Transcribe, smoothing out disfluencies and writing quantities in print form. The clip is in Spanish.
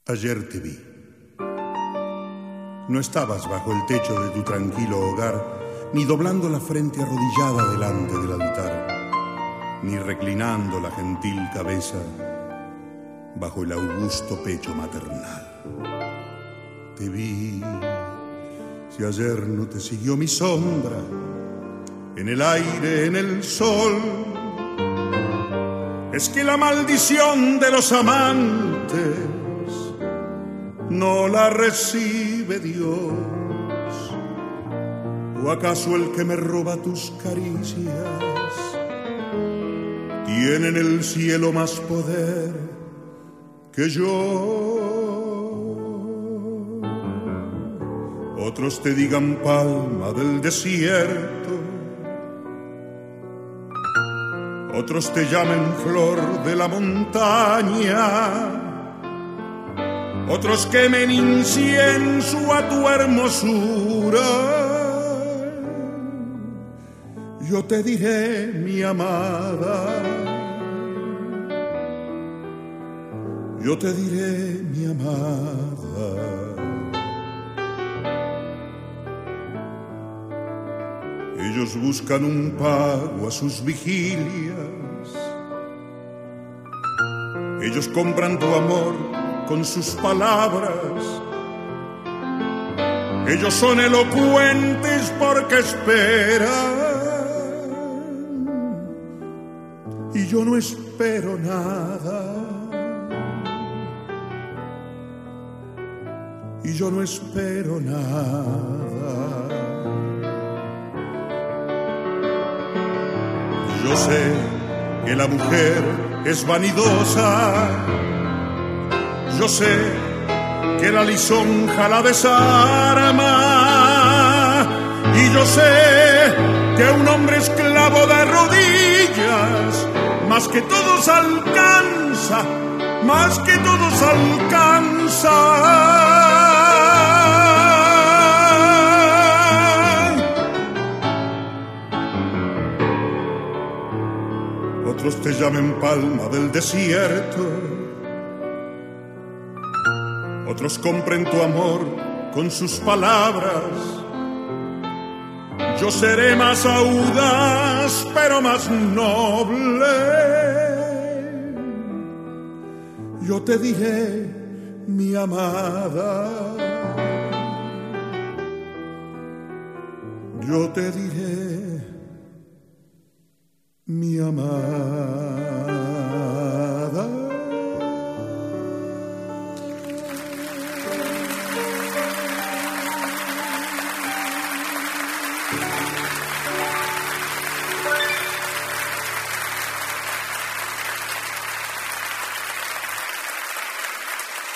Ayer te vi. No estabas bajo el techo de tu tranquilo hogar, ni doblando la frente arrodillada delante del altar, ni reclinando la gentil cabeza bajo el augusto pecho maternal. Te vi, si ayer no te siguió mi sombra, en el aire, en el sol. Es que la maldición de los amantes no la recibe Dios. ¿O acaso el que me roba tus caricias tiene en el cielo más poder que yo? Otros te digan palma del desierto, otros te llamen flor de la montaña, otros quemen incienso a tu hermosura. Yo te diré, mi amada, yo te diré, mi amada. Ellos buscan un pago a sus vigilias, ellos compran tu amor con sus palabras, ellos son elocuentes porque esperan, y yo no espero nada, y yo no espero nada. Yo sé que la mujer es vanidosa, yo sé que la lisonja la desarma, y yo sé que un hombre esclavo de rodillas más que todos alcanza, más que todos alcanza. Otros te llamen palma del desierto, otros compren tu amor con sus palabras. Yo seré más audaz, pero más noble. Yo te diré, mi amada, yo te diré, mi amada.